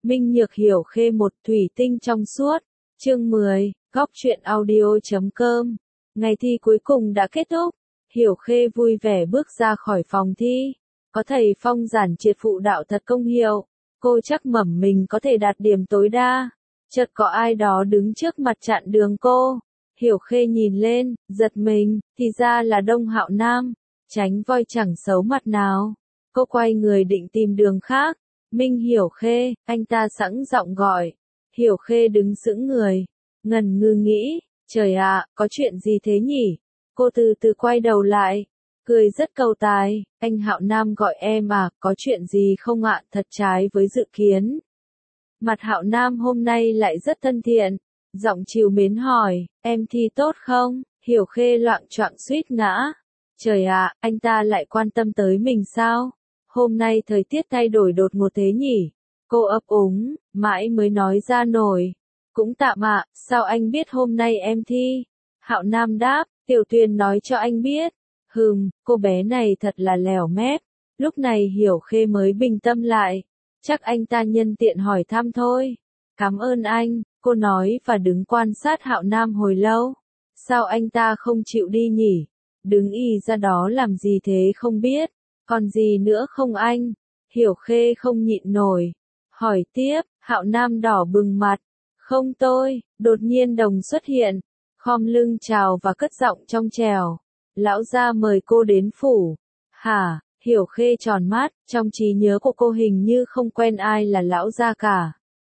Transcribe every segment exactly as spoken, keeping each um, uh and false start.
Minh Nhược Hiểu Khê một thủy tinh trong suốt. Chương mười, góc truyện audio chấm com. Ngày thi cuối cùng đã kết thúc. Hiểu Khê vui vẻ bước ra khỏi phòng thi. Có thầy Phong giản triệt phụ đạo thật công hiệu. Cô chắc mẩm mình có thể đạt điểm tối đa. Chợt có ai đó đứng trước mặt chặn đường cô. Hiểu Khê nhìn lên, giật mình, thì ra là Đông Hạo Nam. Tránh voi chẳng xấu mặt nào. Cô quay người định tìm đường khác. Minh Hiểu Khê, anh ta sẵn giọng gọi. Hiểu Khê đứng sững người. Ngần ngừ nghĩ, trời ạ, có chuyện gì thế nhỉ? Cô từ từ quay đầu lại. Cười rất cầu tài, anh Hạo Nam gọi em à, có chuyện gì không ạ? Thật trái với dự kiến. Mặt Hạo Nam hôm nay lại rất thân thiện. Giọng trìu mến hỏi, em thi tốt không? Hiểu Khê loạng choạng suýt ngã. Trời ạ, anh ta lại quan tâm tới mình sao? Hôm nay thời tiết thay đổi đột ngột thế nhỉ? Cô ấp úng, mãi mới nói ra nổi. Cũng tạm ạ, sao anh biết hôm nay em thi? Hạo Nam đáp, Tiểu Tuyền nói cho anh biết. Hừm, cô bé này thật là lèo mép. Lúc này Hiểu Khê mới bình tâm lại. Chắc anh ta nhân tiện hỏi thăm thôi. Cảm ơn anh, cô nói và đứng quan sát Hạo Nam hồi lâu. Sao anh ta không chịu đi nhỉ? Đứng y ra đó làm gì thế không biết. Còn gì nữa không anh? Hiểu Khê không nhịn nổi. Hỏi tiếp, Hạo Nam đỏ bừng mặt. Không tôi, đột nhiên Đồng xuất hiện. Khom lưng chào và cất giọng trong trẻo. Lão gia mời cô đến phủ. Hả? Hiểu Khê tròn mắt, trong trí nhớ của cô hình như không quen ai là lão gia cả.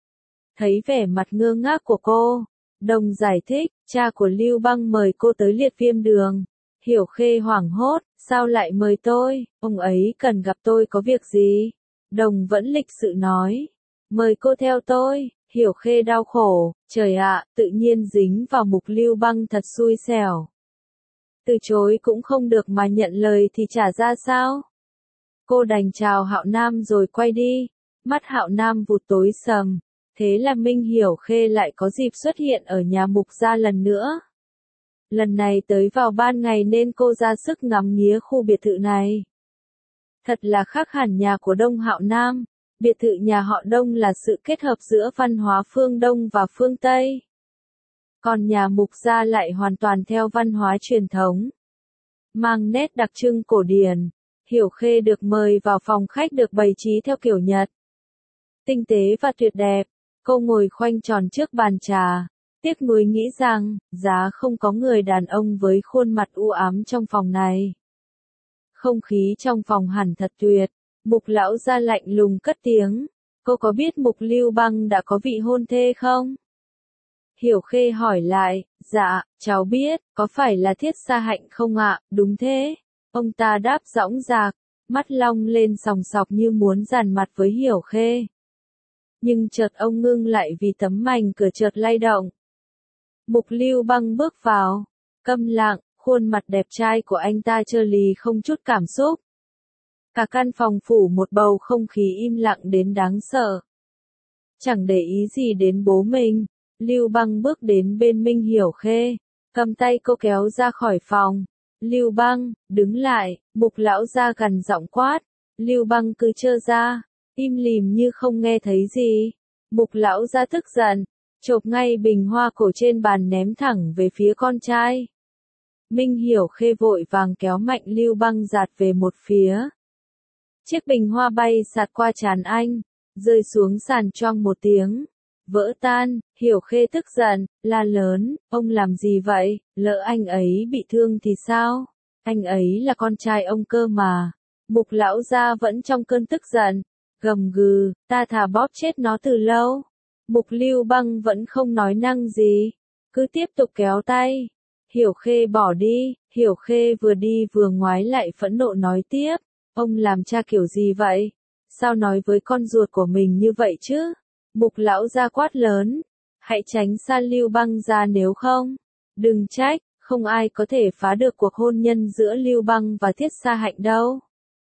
Thấy vẻ mặt ngơ ngác của cô, Đồng giải thích, cha của Lưu Băng mời cô tới liệt viêm đường. Hiểu Khê hoảng hốt, sao lại mời tôi, ông ấy cần gặp tôi có việc gì? Đồng vẫn lịch sự nói, mời cô theo tôi. Hiểu Khê đau khổ, trời ạ, tự nhiên dính vào mục Lưu Băng thật xui xẻo. Từ chối cũng không được mà nhận lời thì trả ra sao? Cô đành chào Hạo Nam rồi quay đi. Mắt Hạo Nam vụt tối sầm. Thế là Minh Hiểu Khê lại có dịp xuất hiện ở nhà mục gia lần nữa. Lần này tới vào ban ngày nên cô ra sức ngắm nghía khu biệt thự này. Thật là khác hẳn nhà của Đông Hạo Nam. Biệt thự nhà họ Đông là sự kết hợp giữa văn hóa phương Đông và phương Tây. Còn nhà mục gia lại hoàn toàn theo văn hóa truyền thống. Mang nét đặc trưng cổ điển. Hiểu Khê được mời vào phòng khách được bày trí theo kiểu Nhật. Tinh tế và tuyệt đẹp. Cô ngồi khoanh tròn trước bàn trà. Tiếc nuối nghĩ rằng, giá không có người đàn ông với khuôn mặt u ám trong phòng này. Không khí trong phòng hẳn thật tuyệt. Mục lão gia lạnh lùng cất tiếng. Cô có biết Mục Lưu Băng đã có vị hôn thê không? Hiểu Khê hỏi lại, dạ, cháu biết, có phải là Thiết Sa Hạnh không ạ? Đúng thế. Ông ta đáp dõng dạc, mắt long lên sòng sọc như muốn dàn mặt với Hiểu Khê. Nhưng chợt ông ngưng lại vì tấm mành cửa chợt lay động. Mục Lưu Băng bước vào, câm lặng, khuôn mặt đẹp trai của anh ta trơ lì không chút cảm xúc. Cả căn phòng phủ một bầu không khí im lặng đến đáng sợ. Chẳng để ý gì đến bố mình, Lưu Băng bước đến bên Minh Hiểu Khê, cầm tay cô kéo ra khỏi phòng. Lưu Băng, đứng lại, Mục lão gia gằn giọng quát. Lưu Băng cứ trơ ra, im lìm như không nghe thấy gì. Mục lão gia tức giận, chộp ngay bình hoa cổ trên bàn ném thẳng về phía con trai. Minh Hiểu Khê vội vàng kéo mạnh Lưu Băng giạt về một phía. Chiếc bình hoa bay sạt qua trán anh, rơi xuống sàn choang một tiếng. Vỡ tan, Hiểu Khê tức giận, la lớn, ông làm gì vậy, lỡ anh ấy bị thương thì sao? Anh ấy là con trai ông cơ mà. Mục lão gia vẫn trong cơn tức giận, gầm gừ, ta thà bóp chết nó từ lâu. Mục Lưu Băng vẫn không nói năng gì, cứ tiếp tục kéo tay. Hiểu Khê bỏ đi, Hiểu Khê vừa đi vừa ngoái lại phẫn nộ nói tiếp, ông làm cha kiểu gì vậy? Sao nói với con ruột của mình như vậy chứ? Mục lão gia quát lớn, hãy tránh xa Lưu Băng ra nếu không. Đừng trách, không ai có thể phá được cuộc hôn nhân giữa Lưu Băng và Thiết Sa Hạnh đâu.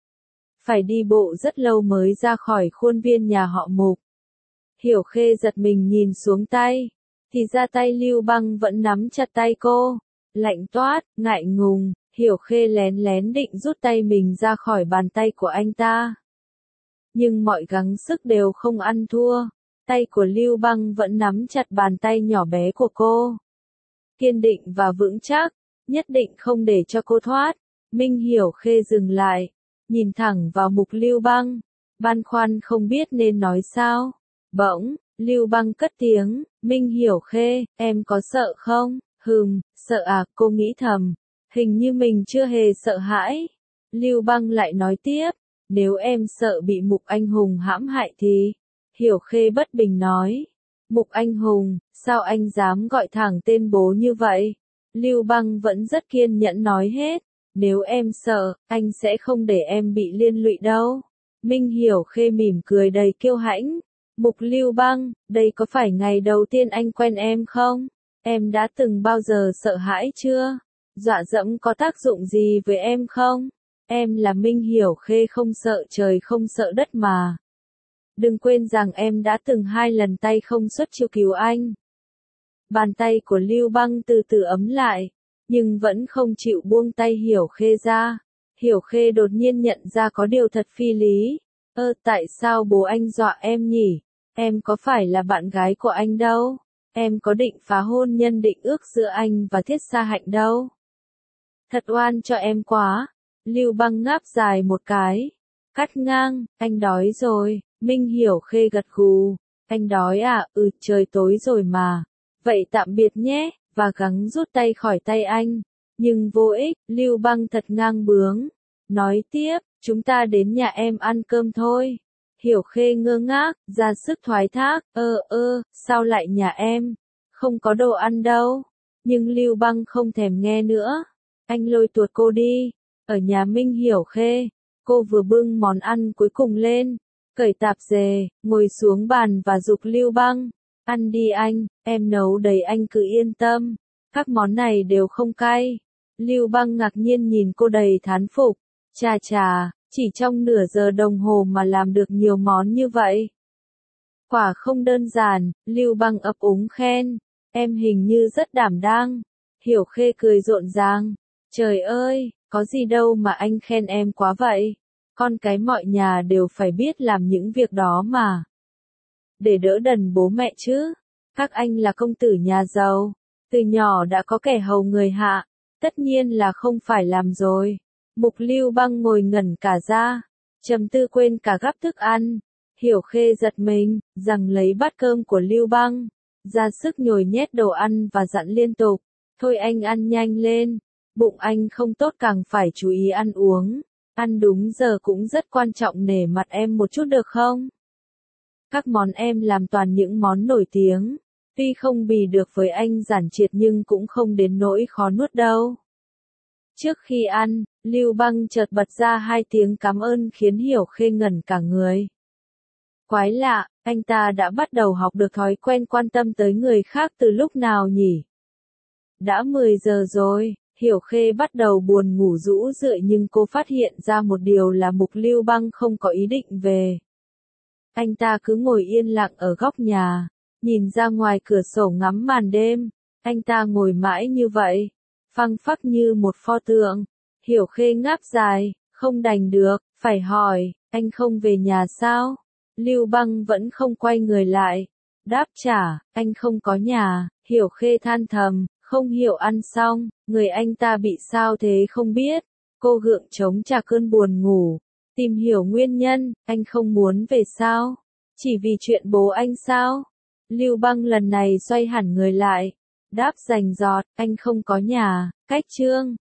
Phải đi bộ rất lâu mới ra khỏi khuôn viên nhà họ Mục. Hiểu Khê giật mình nhìn xuống tay, thì ra tay Lưu Băng vẫn nắm chặt tay cô. Lạnh toát, ngại ngùng, Hiểu Khê lén lén định rút tay mình ra khỏi bàn tay của anh ta. Nhưng mọi gắng sức đều không ăn thua. Tay của Lưu Băng vẫn nắm chặt bàn tay nhỏ bé của cô. Kiên định và vững chắc, nhất định không để cho cô thoát. Minh Hiểu Khê dừng lại, nhìn thẳng vào Mục Lưu Băng, băn khoăn không biết nên nói sao. Bỗng, Lưu Băng cất tiếng, Minh Hiểu Khê, em có sợ không? Hừm, sợ à, cô nghĩ thầm. Hình như mình chưa hề sợ hãi. Lưu Băng lại nói tiếp, nếu em sợ bị Mục Anh Hùng hãm hại thì... Hiểu Khê bất bình nói. Mục Anh Hùng, sao anh dám gọi thẳng tên bố như vậy? Lưu Băng vẫn rất kiên nhẫn nói hết. Nếu em sợ, anh sẽ không để em bị liên lụy đâu. Minh Hiểu Khê mỉm cười đầy kiêu hãnh. Mục Lưu Băng, đây có phải ngày đầu tiên anh quen em không? Em đã từng bao giờ sợ hãi chưa? Dọa dẫm có tác dụng gì với em không? Em là Minh Hiểu Khê không sợ trời không sợ đất mà. Đừng quên rằng em đã từng hai lần tay không xuất chiêu cứu anh. Bàn tay của Lưu Băng từ từ ấm lại, nhưng vẫn không chịu buông tay Hiểu Khê ra. Hiểu Khê đột nhiên nhận ra có điều thật phi lý. Ơ, tại sao bố anh dọa em nhỉ? Em có phải là bạn gái của anh đâu. Em có định phá hôn nhân định ước giữa anh và Thiết Sa Hạnh đâu. Thật oan cho em quá. Lưu Băng ngáp dài một cái. Cắt ngang, anh đói rồi. Minh Hiểu Khê gật gù. Anh đói à, ừ, trời tối rồi mà. Vậy tạm biệt nhé, và gắng rút tay khỏi tay anh. Nhưng vô ích, Lưu Băng thật ngang bướng. Nói tiếp, chúng ta đến nhà em ăn cơm thôi. Hiểu Khê ngơ ngác, ra sức thoái thác, ơ ơ, sao lại nhà em? Không có đồ ăn đâu. Nhưng Lưu Băng không thèm nghe nữa. Anh lôi tuột cô đi. Ở nhà Minh Hiểu Khê, cô vừa bưng món ăn cuối cùng lên, cởi tạp dề, ngồi xuống bàn và giục Lưu Băng. Ăn đi anh, em nấu đầy anh cứ yên tâm. Các món này đều không cay. Lưu Băng ngạc nhiên nhìn cô đầy thán phục. Chà chà, chỉ trong nửa giờ đồng hồ mà làm được nhiều món như vậy. Quả không đơn giản, Lưu Băng ấp úng khen. Em hình như rất đảm đang. Hiểu Khê cười rộn ràng. Trời ơi, có gì đâu mà anh khen em quá vậy. Con cái mọi nhà đều phải biết làm những việc đó mà. Để đỡ đần bố mẹ chứ. Các anh là công tử nhà giàu. Từ nhỏ đã có kẻ hầu người hạ. Tất nhiên là không phải làm rồi. Mục Lưu Băng ngồi ngẩn cả ra. Trầm tư quên cả gắp thức ăn. Hiểu Khê giật mình, rằng lấy bát cơm của Lưu Băng. Ra sức nhồi nhét đồ ăn và dặn liên tục. Thôi anh ăn nhanh lên. Bụng anh không tốt càng phải chú ý ăn uống. Ăn đúng giờ cũng rất quan trọng, nể mặt em một chút được không? Các món em làm toàn những món nổi tiếng. Tuy không bì được với anh giản triệt nhưng cũng không đến nỗi khó nuốt đâu. Trước khi ăn, Lưu Băng chợt bật ra hai tiếng cảm ơn khiến Hiểu Khê ngẩn cả người. Quái lạ, anh ta đã bắt đầu học được thói quen quan tâm tới người khác từ lúc nào nhỉ? Đã mười giờ rồi. Hiểu Khê bắt đầu buồn ngủ rũ rượi nhưng cô phát hiện ra một điều là Mục Lưu Băng không có ý định về. Anh ta cứ ngồi yên lặng ở góc nhà, nhìn ra ngoài cửa sổ ngắm màn đêm. Anh ta ngồi mãi như vậy, phăng phắc như một pho tượng. Hiểu Khê ngáp dài, không đành được, phải hỏi, anh không về nhà sao? Lưu Băng vẫn không quay người lại. Đáp trả, anh không có nhà. Hiểu Khê than thầm. Không hiểu ăn xong, người anh ta bị sao thế không biết. Cô gượng chống trả cơn buồn ngủ. Tìm hiểu nguyên nhân, anh không muốn về sao? Chỉ vì chuyện bố anh sao? Lưu Băng lần này xoay hẳn người lại. Đáp rành rọt, anh không có nhà, cách chương.